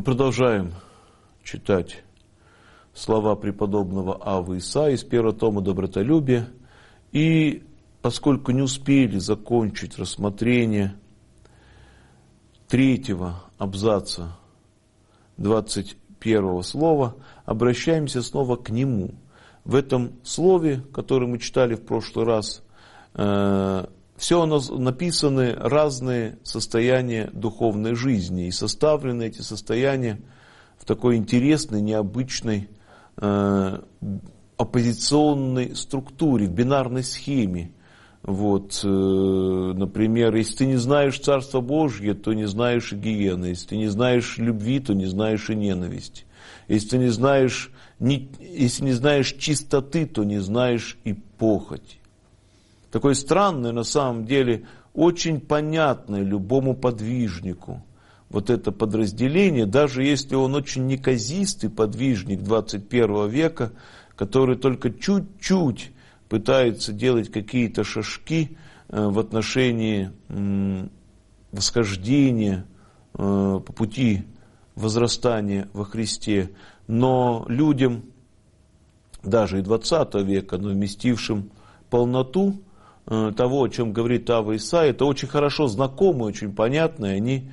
продолжаем читать слова преподобного Аввы Исаии из первого тома «Добротолюбие». И поскольку не успели закончить рассмотрение третьего абзаца 21 слова, обращаемся снова к нему. В этом слове, которое мы читали в прошлый раз, все написаны разные состояния духовной жизни, и составлены эти состояния в такой интересной, необычной оппозиционной структуре, в бинарной схеме. Вот, например, если ты не знаешь Царство Божье, то не знаешь и гиены. Если ты не знаешь любви, то не знаешь и ненависти. Если ты не знаешь чистоты, то не знаешь и похоти. Такое странное, на самом деле, очень понятное любому подвижнику вот это подразделение, даже если он очень неказистый подвижник 21 века, который только чуть-чуть пытается делать какие-то шажки в отношении восхождения по пути возрастания во Христе. Но людям, даже и 20 века, но вместившим полноту того, о чем говорит Авва Исаия, это очень хорошо знакомо, очень понятно, и они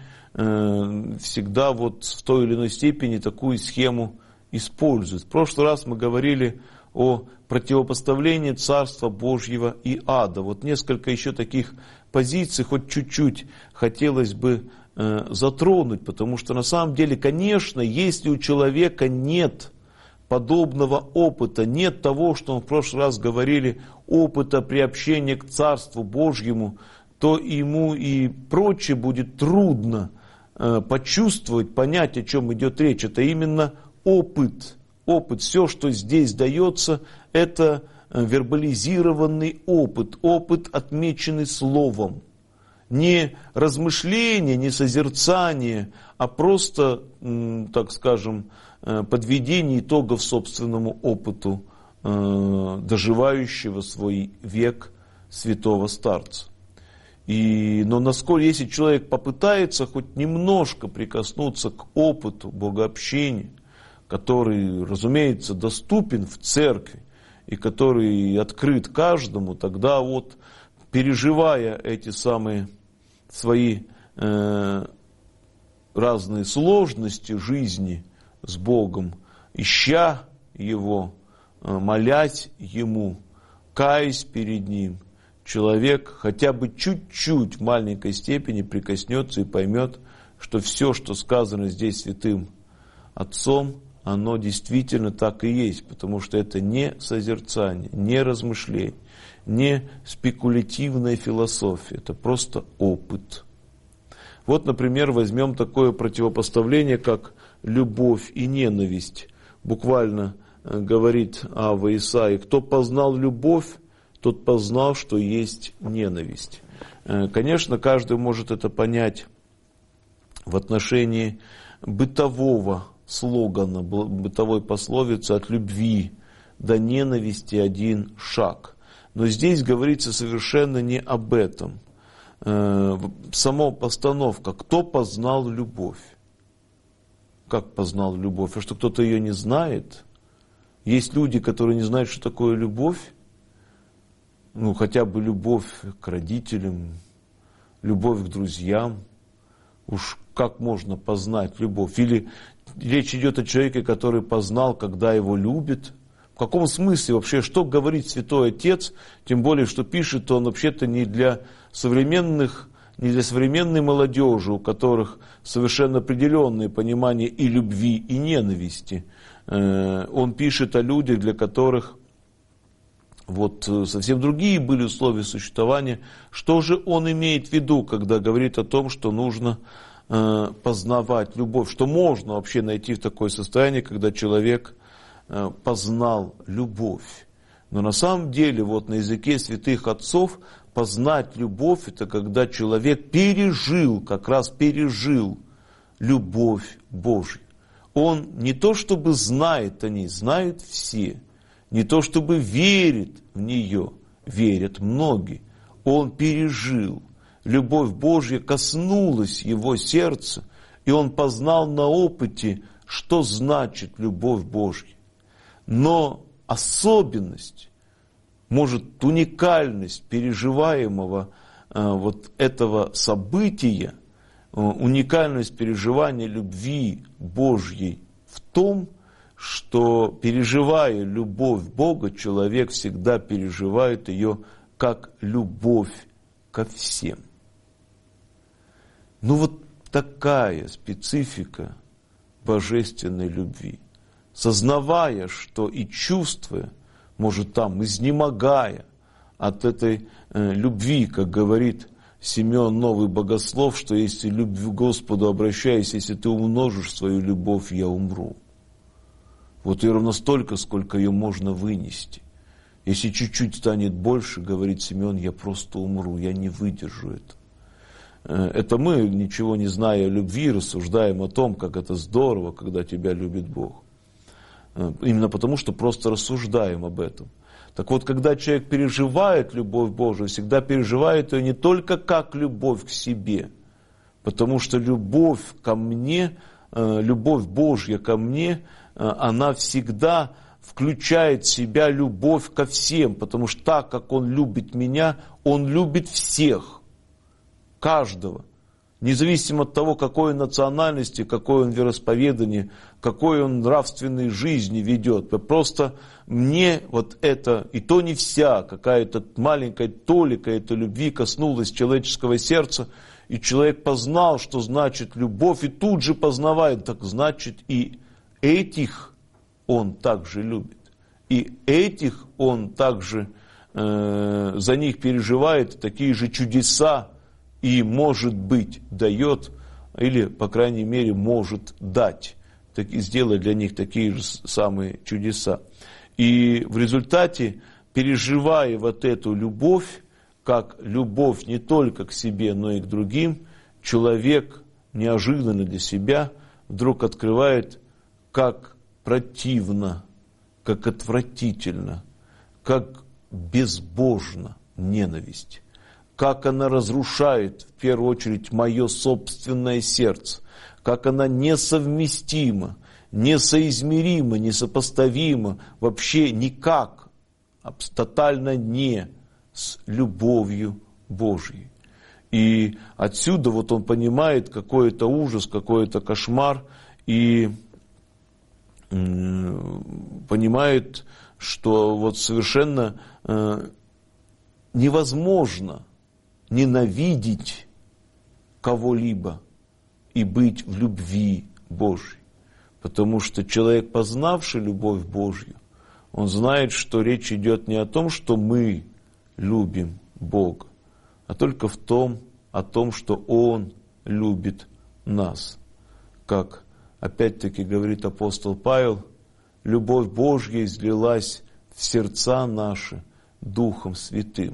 всегда вот в той или иной степени такую схему используют. В прошлый раз мы говорили о противопоставлении Царства Божьего и ада. Вот несколько еще таких позиций, хоть чуть-чуть хотелось бы затронуть, потому что на самом деле, конечно, если у человека нет подобного опыта, нет того, что мы в прошлый раз говорили, опыта приобщения к Царству Божьему, то ему и прочее будет трудно почувствовать, понять, о чем идет речь. Это именно опыт. Опыт, все, что здесь дается, это вербализированный опыт, опыт, отмеченный словом. Не размышление, не созерцание, а просто, так скажем, подведение итогов собственному опыту доживающего свой век святого старца. Но насколько, если человек попытается хоть немножко прикоснуться к опыту богообщения, который, разумеется, доступен в церкви и который открыт каждому, тогда вот, переживая эти самые свои разные сложности жизни с Богом, ища Его, молясь Ему, каясь перед Ним, человек хотя бы чуть-чуть в маленькой степени прикоснется и поймет, что все, что сказано здесь святым Отцом, оно действительно так и есть, потому что это не созерцание, не размышление, не спекулятивная философия, это просто опыт. Вот, например, возьмем такое противопоставление, как любовь и ненависть. Буквально говорит Авва Исаия: кто познал любовь, тот познал, что есть ненависть. Конечно, каждый может это понять в отношении бытового слогана, бытовой пословицы: от любви до ненависти один шаг. Но здесь говорится совершенно не об этом. Сама постановка: кто познал любовь? Как познал любовь? А что, кто-то ее не знает? Есть люди, которые не знают, что такое любовь. Ну, хотя бы любовь к родителям, любовь к друзьям. Уж как можно познать любовь? Или речь идет о человеке, который познал, когда его любят. В каком смысле вообще, что говорит Святой Отец, тем более, что пишет он вообще-то не для современной молодежи, у которых совершенно определенные понимания и любви, и ненависти. Он пишет о людях, для которых вот совсем другие были условия существования. Что же он имеет в виду, когда говорит о том, что нужно познавать любовь? Что можно вообще найти в такое состояние, когда человек познал любовь? Но на самом деле, вот на языке святых отцов, познать любовь — это когда человек пережил, как раз пережил любовь Божью. Он не то чтобы знает о ней, знают все. Не то чтобы верит в нее, верят многие. Он пережил. Любовь Божья коснулась его сердца. и он познал на опыте, что значит любовь Божья. Но особенность, может, уникальность переживаемого вот этого события, уникальность переживания любви Божьей в том, что, переживая любовь Бога, человек всегда переживает ее как любовь ко всем. Ну вот такая специфика божественной любви. Сознавая, что и чувствуя, может там, изнемогая от этой любви, как говорит Симеон Новый Богослов, что если любви к Господу обращаюсь, если ты умножишь свою любовь, я умру. Вот ее ровно столько, сколько ее можно вынести. Если чуть-чуть станет больше, говорит Симеон, я просто умру, я не выдержу это. Это мы, ничего не зная о любви, рассуждаем о том, как это здорово, когда тебя любит Бог. Именно потому, что просто рассуждаем об этом. Так вот, когда человек переживает любовь Божию, всегда переживает ее не только как любовь к себе, потому что любовь ко мне, любовь Божья ко мне, она всегда включает в себя любовь ко всем, потому что так, как Он любит меня, Он любит всех, каждого. Независимо от того, какой он национальности, какое он вероисповедание, какой он нравственной жизни ведет. Просто мне вот это, и то не вся, какая-то маленькая толика этой любви коснулась человеческого сердца, и человек познал, что значит любовь, и тут же познавает, так значит и этих он также любит. И этих он также за них переживает, такие же чудеса, и, может быть, дает, или, по крайней мере, может дать, сделать для них такие же самые чудеса. И в результате, переживая вот эту любовь, как любовь не только к себе, но и к другим, человек неожиданно для себя вдруг открывает, как противно, как отвратительно, как безбожна ненависть. Как она разрушает, в первую очередь, мое собственное сердце, как она несовместима, несоизмерима, несопоставима, вообще никак, тотально не с любовью Божьей. И отсюда вот он понимает, какой это ужас, какой это кошмар, и понимает, что вот совершенно невозможно ненавидеть кого-либо и быть в любви Божьей. Потому что человек, познавший любовь Божью, он знает, что речь идет не о том, что мы любим Бога, а только о том, что Он любит нас. Как опять-таки говорит апостол Павел, любовь Божья излилась в сердца наши Духом Святым.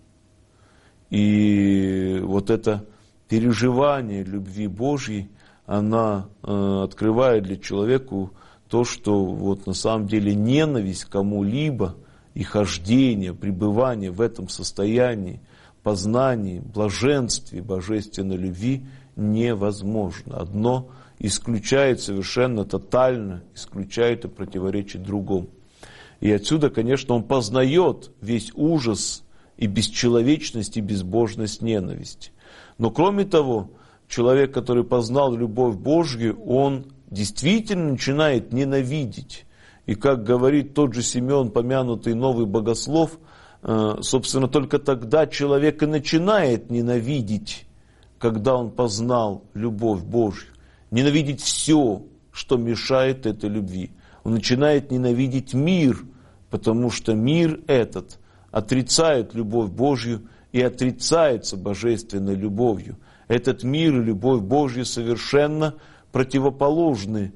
И вот это переживание любви Божьей, она открывает для человека то, что вот на самом деле ненависть к кому-либо и хождение, пребывание в этом состоянии, познании, блаженстве божественной любви невозможно. Одно исключает совершенно тотально, исключает и противоречит другому. И отсюда, конечно, он познает весь ужас и бесчеловечность, и безбожность ненависти. Но кроме того, человек, который познал любовь Божью, он действительно начинает ненавидеть. И как говорит тот же Симеон, помянутый Новый Богослов, собственно, только тогда человек и начинает ненавидеть, когда он познал любовь Божью. Ненавидеть все, что мешает этой любви. Он начинает ненавидеть мир, потому что мир этот отрицает любовь Божью и отрицается божественной любовью. Этот мир и любовь Божья совершенно противоположны,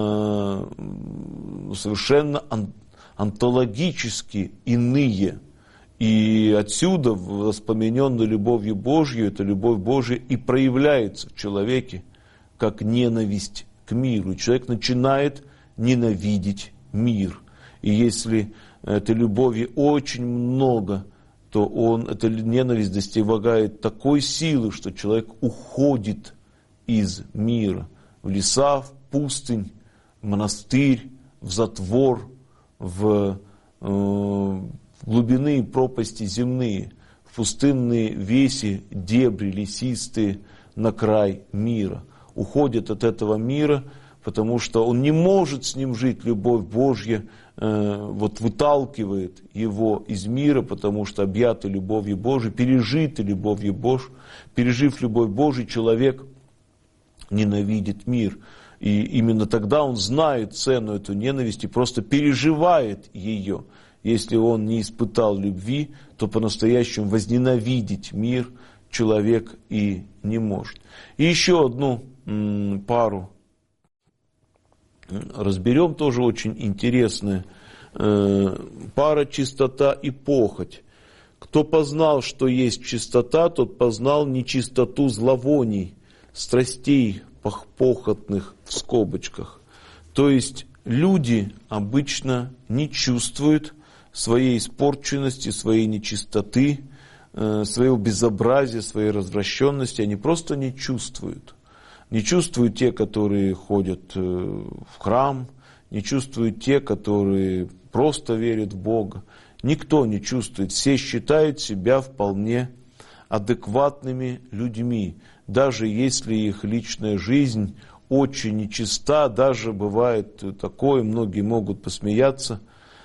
совершенно онтологически иные. И отсюда, воспоминенной любовью Божью, эта любовь Божья и проявляется в человеке как ненависть к миру. И человек начинает ненавидеть мир. И если этой любови очень много, то эта ненависть достигает такой силы, что человек уходит из мира, в леса, в пустынь, в монастырь, в затвор, в глубины и пропасти земные, в пустынные веси, дебри лесистые на край мира. Уходит от этого мира, потому что он не может с ним жить, любовь Божья выталкивает его из мира, потому что объятый любовью Божией, пережитый любовью Божией, пережив любовь Божию, человек ненавидит мир. И именно тогда он знает цену эту ненависть и просто переживает ее. Если он не испытал любви, то по-настоящему возненавидеть мир человек и не может. И еще одну пару разберем, тоже очень интересная. Пара чистота и похоть. Кто познал, что есть чистота, тот познал нечистоту зловоний, страстей похотных в скобочках. То есть люди обычно не чувствуют своей испорченности, своей нечистоты, своего безобразия, своей развращенности. Они просто не чувствуют. Не чувствуют те, которые ходят в храм, не чувствуют те, которые просто верят в Бога. Никто не чувствует. Все считают себя вполне адекватными людьми. Даже если их личная жизнь очень нечиста, даже бывает такое, многие могут посмеяться,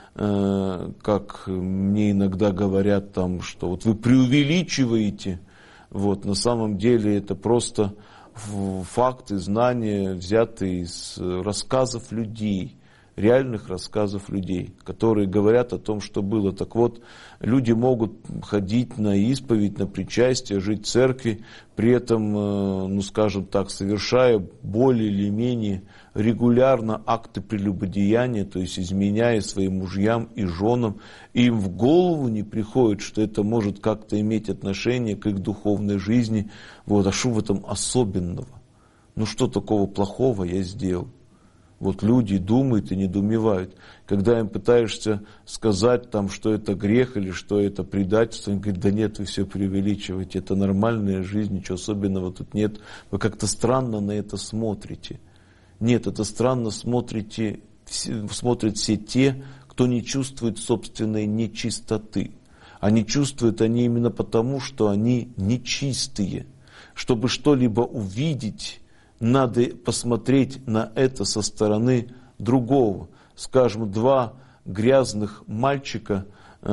как мне иногда говорят, там, что вот вы преувеличиваете, на самом деле это просто факты, знания, взятые из рассказов людей, реальных рассказов людей, которые говорят о том, что было. Так вот, люди могут ходить на исповедь, на причастие, жить в церкви, при этом, скажем так, совершая более или менее регулярно акты прелюбодеяния, то есть изменяя своим мужьям и женам, и им в голову не приходит, что это может как-то иметь отношение к их духовной жизни. А что в этом особенного? Что такого плохого я сделал? Люди думают и недоумевают. Когда им пытаешься сказать, что это грех или что это предательство, они говорят, да нет, вы все преувеличиваете, это нормальная жизнь, ничего особенного тут нет. Вы как-то странно на это смотрите. Нет, это странно смотрят все те, кто не чувствует собственной нечистоты. Они чувствуют они именно потому, что они нечистые. Чтобы что-либо увидеть, надо посмотреть на это со стороны другого. Скажем, два грязных мальчика,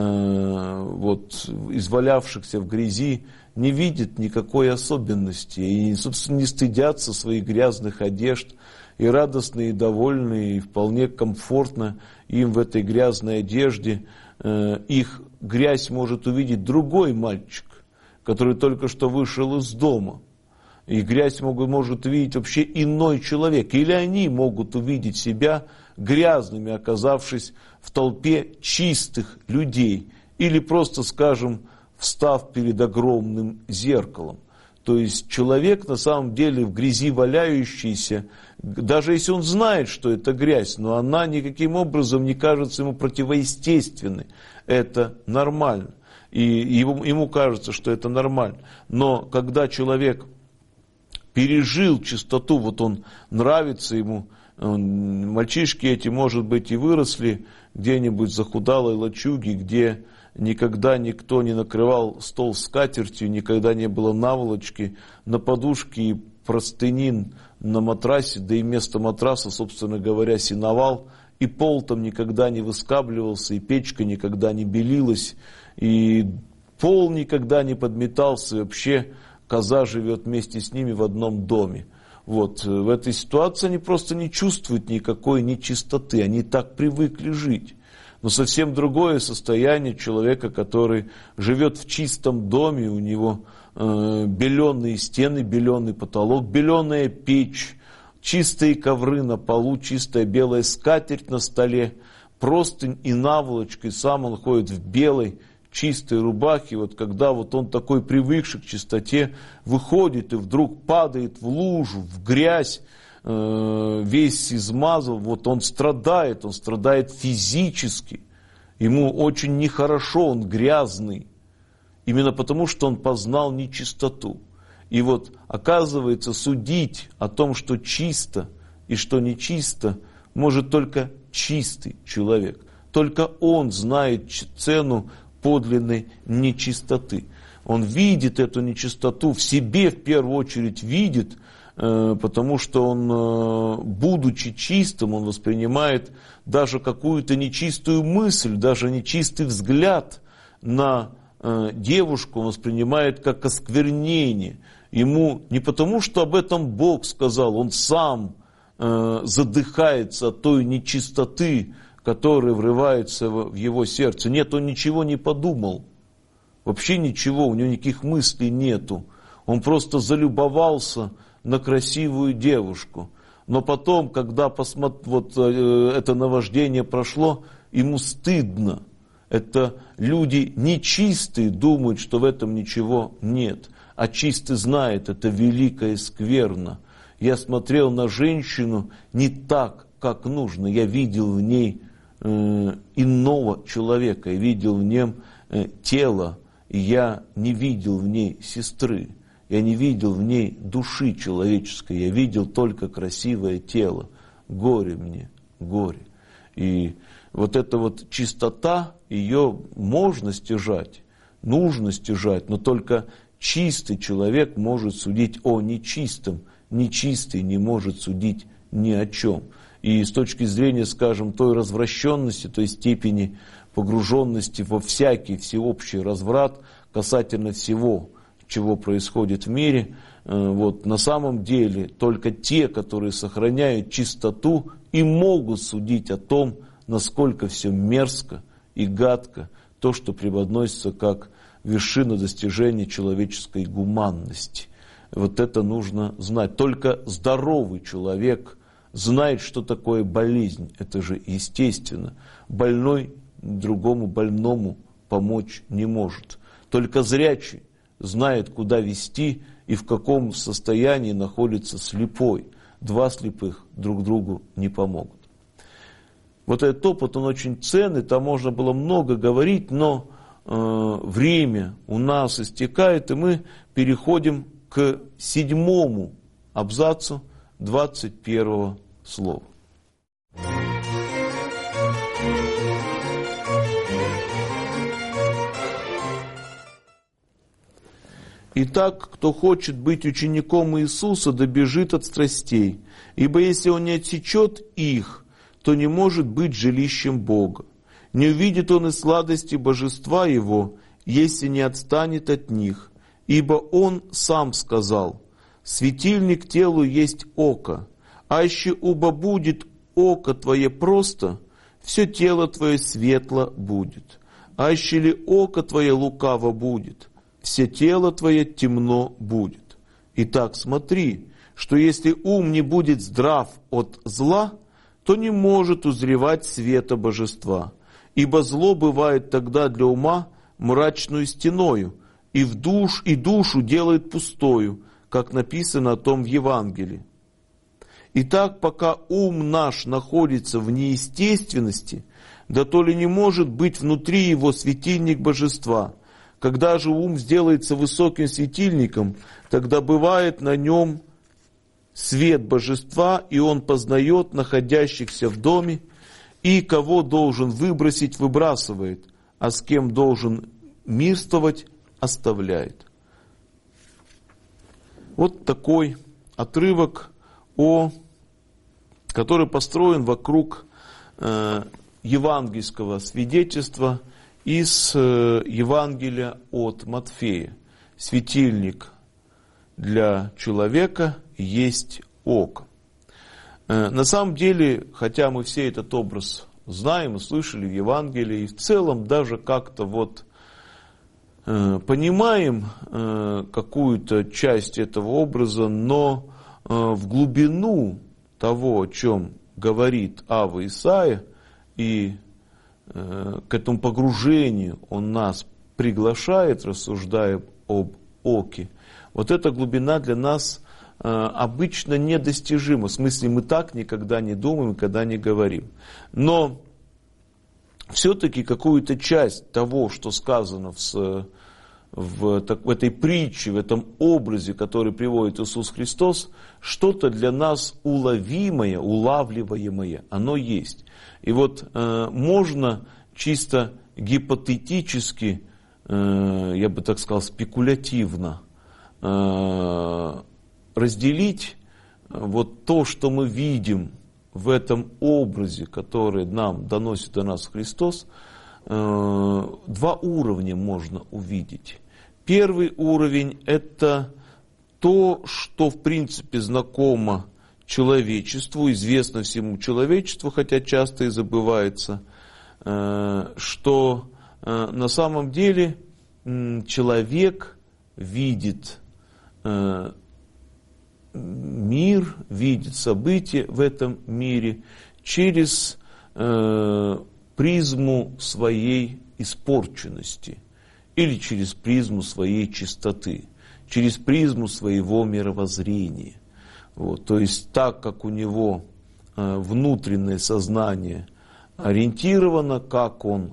извалявшихся в грязи, не видят никакой особенности и, собственно, не стыдятся своих грязных одежд, и радостные, и довольные, и вполне комфортно им в этой грязной одежде. Их грязь может увидеть другой мальчик, который только что вышел из дома. И грязь может увидеть вообще иной человек. Или они могут увидеть себя грязными, оказавшись в толпе чистых людей. Или просто, скажем, встав перед огромным зеркалом. То есть человек на самом деле в грязи валяющийся, даже если он знает, что это грязь, но она никаким образом не кажется ему противоестественной. Это нормально. И ему кажется, что это нормально. Но когда человек пережил чистоту, он нравится ему, мальчишки эти, может быть, и выросли где-нибудь в захудалой лачуге, где никогда никто не накрывал стол скатертью, никогда не было наволочки, на подушке и простынин на матрасе, да и вместо матраса, собственно говоря, сеновал, и пол там никогда не выскабливался, и печка никогда не белилась, и пол никогда не подметался, и вообще коза живет вместе с ними в одном доме. В этой ситуации они просто не чувствуют никакой нечистоты, они так привыкли жить. Но совсем другое состояние человека, который живет в чистом доме, у него беленые стены, беленый потолок, беленая печь, чистые ковры на полу, чистая белая скатерть на столе, простынь и наволочка, и сам он ходит в белой чистой рубахе. Когда он такой привыкший к чистоте, выходит и вдруг падает в лужу, в грязь, весь измазал, он страдает физически, ему очень нехорошо, он грязный, именно потому, что он познал нечистоту. И вот, оказывается, судить о том, что чисто и что нечисто, может только чистый человек. Только он знает цену подлинной нечистоты. Он видит эту нечистоту, в себе в первую очередь видит, потому что он, будучи чистым, он воспринимает даже какую-то нечистую мысль, даже нечистый взгляд на девушку, он воспринимает как осквернение. Ему не потому, что об этом Бог сказал, он сам задыхается от той нечистоты, которая врывается в его сердце. Нет, он ничего не подумал. Вообще ничего, у него никаких мыслей нету. Он просто залюбовался на красивую девушку. Но потом, когда это наваждение прошло, ему стыдно. Это люди нечистые думают, что в этом ничего нет. А чистый знает, это великая скверна. Я смотрел на женщину не так, как нужно. Я видел в ней иного человека, я видел в нем тело, и я не видел в ней сестры, я не видел в ней души человеческой, я видел только красивое тело. Горе мне, горе. И вот эта вот чистота, ее можно стяжать, нужно стяжать, но только чистый человек может судить о нечистом, нечистый не может судить ни о чем. И с точки зрения, скажем, той развращенности, той степени погруженности во всякий всеобщий разврат касательно всего, чего происходит в мире, на самом деле только те, которые сохраняют чистоту, и могут судить о том, насколько все мерзко и гадко, то, что преподносится как вершина достижения человеческой гуманности. Вот это нужно знать. Только здоровый человек знает, что такое болезнь. Это же естественно. Больной другому больному помочь не может. Только зрячий знает, куда вести и в каком состоянии находится слепой. Два слепых друг другу не помогут. Вот этот опыт, он очень ценный, там можно было много говорить, но время у нас истекает, и мы переходим к 7 абзацу 21 слова. Итак, кто хочет быть учеником Иисуса, да бежит от страстей, ибо если он не отсечет их, то не может быть жилищем Бога. Не увидит он и сладости божества его, если не отстанет от них. Ибо он сам сказал: светильник телу есть око, аще убо будет око твое просто, все тело твое светло будет. Аще ли око твое лукаво будет, все тело твое темно будет. Итак, смотри, что если ум не будет здрав от зла, то не может узревать света божества. Ибо зло бывает тогда для ума мрачную стеною, и душу делает пустою, как написано о том в Евангелии. Итак, пока ум наш находится в неестественности, да то ли не может быть внутри его светильник божества. Когда же ум сделается высоким светильником, тогда бывает на нем свет божества, и он познает находящихся в доме, и кого должен выбросить, выбрасывает, а с кем должен мирствовать, оставляет. Вот такой отрывок, который построен вокруг евангельского свидетельства из Евангелия от Матфея. Светильник для человека есть око. На самом деле, хотя мы все этот образ знаем и слышали в Евангелии, и в целом даже как-то понимаем какую-то часть этого образа, но в глубину того, о чем говорит Ава Исаия, и к этому погружению он нас приглашает, рассуждая об оке, вот эта глубина для нас обычно недостижима. В смысле, мы так никогда не думаем, никогда не говорим. Но все-таки какую-то часть того, что сказано в в этой притче, в этом образе, который приводит Иисус Христос, что-то для нас уловимое, улавливаемое, оно есть. И вот можно чисто гипотетически, я бы так сказал, спекулятивно разделить вот то, что мы видим в этом образе, который нам доносит до нас Христос. Два уровня можно увидеть. Первый уровень – это то, что в принципе знакомо человечеству, известно всему человечеству, хотя часто и забывается, что на самом деле человек видит мир, видит события в этом мире через призму своей испорченности или через призму своей чистоты, через призму своего мировоззрения. Вот, то есть так, как у него внутреннее сознание ориентировано, как он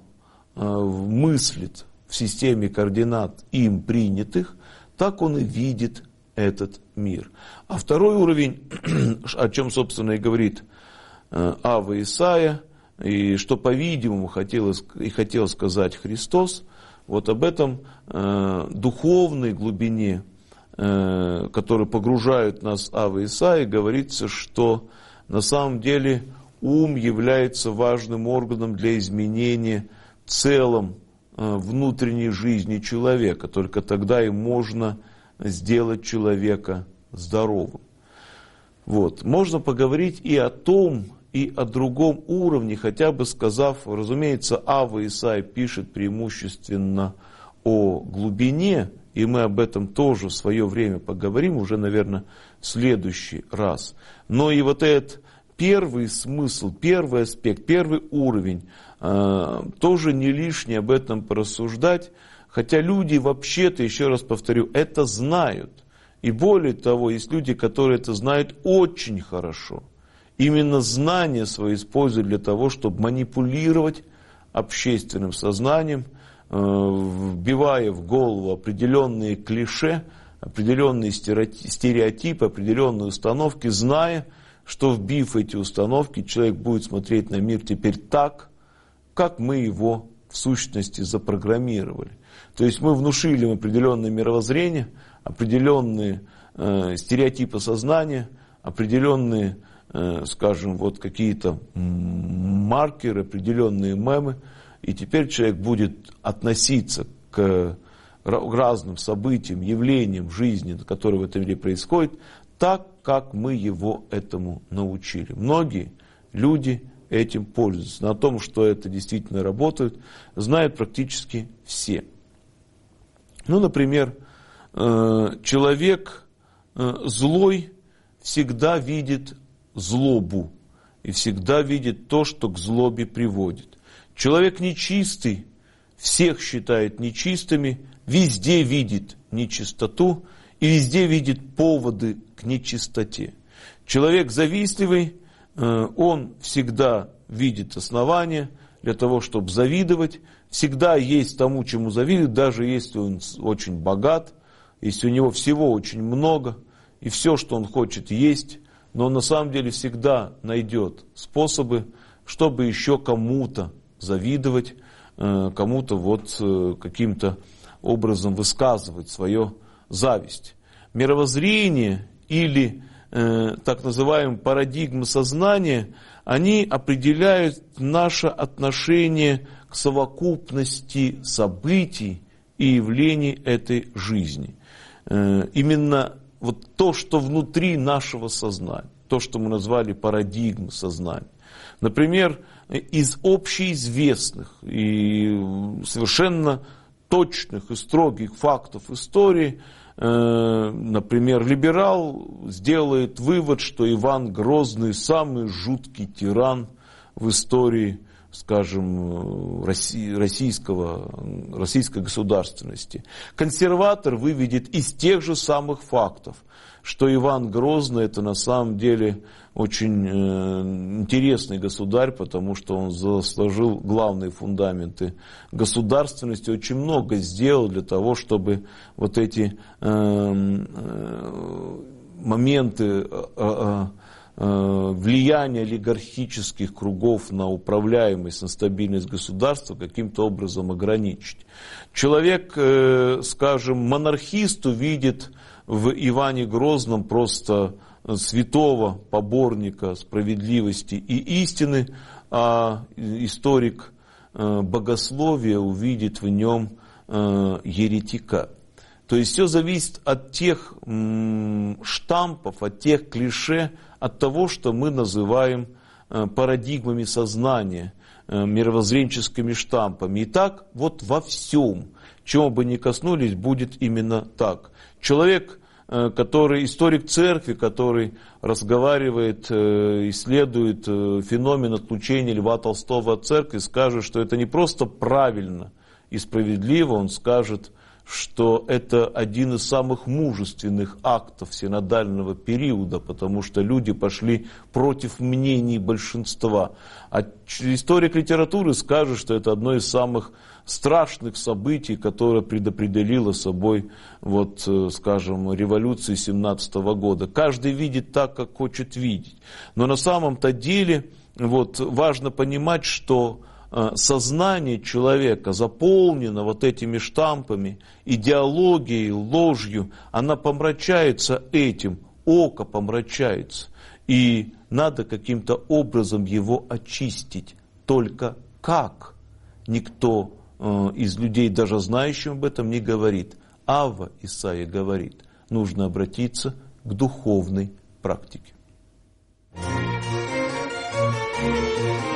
мыслит в системе координат им принятых, так он и видит этот мир. А второй уровень, о чем, собственно, и говорит Ава Исаия, и что, по-видимому, хотел сказать Христос, вот об этом духовной глубине, которая погружает нас Ава Исаия, говорится, что на самом деле ум является важным органом для изменения в целом внутренней жизни человека. Только тогда и можно сделать человека здоровым. Вот. Можно поговорить и о том, и о другом уровне, хотя бы сказав, разумеется, Ава Исаия пишет преимущественно о глубине, и мы об этом тоже в свое время поговорим, уже, наверное, в следующий раз. Но и вот этот первый смысл, первый аспект, первый уровень, тоже не лишне об этом порассуждать, хотя люди вообще-то, еще раз повторю, это знают. И более того, есть люди, которые это знают очень хорошо. Именно знания свои используют для того, чтобы манипулировать общественным сознанием, вбивая в голову определенные клише, определенные стереотипы, определенные установки, зная, что, вбив эти установки, человек будет смотреть на мир теперь так, как мы его в сущности запрограммировали. То есть мы внушили им определенное мировоззрение, определенные стереотипы сознания, определенные, скажем, вот какие-то маркеры, определенные мемы, и теперь человек будет относиться к разным событиям, явлениям в жизни, которые в этом мире происходят, так, как мы его этому научили. Многие люди этим пользуются. На том, что это действительно работает, знают практически все. Ну, например, человек злой всегда видит злобу и всегда видит то, что к злобе приводит. Человек нечистый всех считает нечистыми, везде видит нечистоту и везде видит поводы к нечистоте. Человек завистливый, он всегда видит основания для того, чтобы завидовать, всегда есть тому, чему завидует, даже если он очень богат, если у него всего очень много, и все, что он хочет, есть, но он на самом деле всегда найдет способы, чтобы еще кому-то завидовать, кому-то вот каким-то образом высказывать свою зависть. Мировоззрение или так называемые парадигмы сознания, они определяют наше отношение к совокупности событий и явлений этой жизни. Именно вот то, что внутри нашего сознания, то, что мы назвали парадигмой сознания. Например, из общеизвестных и совершенно точных и строгих фактов истории, например, либерал сделает вывод, что Иван Грозный самый жуткий тиран в истории скажем, российской государственности. Консерватор выведет из тех же самых фактов, что Иван Грозный это на самом деле очень интересный государь, потому что он сложил главные фундаменты государственности, очень много сделал для того, чтобы вот эти моменты влияние олигархических кругов на управляемость, на стабильность государства каким-то образом ограничить. Человек, скажем, монархист увидит в Иване Грозном просто святого поборника справедливости и истины, а историк богословия увидит в нем еретика. То есть все зависит от тех штампов, от тех клише, от того, что мы называем парадигмами сознания, мировоззренческими штампами. И так вот во всем, чего бы ни коснулись, будет именно так. Человек, историк церкви, который разговаривает, исследует феномен отлучения Льва Толстого от церкви, скажет, что это не просто правильно и справедливо, он скажет, что это один из самых мужественных актов синодального периода, потому что люди пошли против мнений большинства. А историк литературы скажет, что это одно из самых страшных событий, которое предопределило собой, скажем, революцию 17 года. Каждый видит так, как хочет видеть. Но на самом-то деле важно понимать, что сознание человека заполнено вот этими штампами, идеологией, ложью, она помрачается этим, око помрачается. И надо каким-то образом его очистить. Только как? Никто из людей, даже знающих об этом, не говорит. Авва Исаия говорит, нужно обратиться к духовной практике.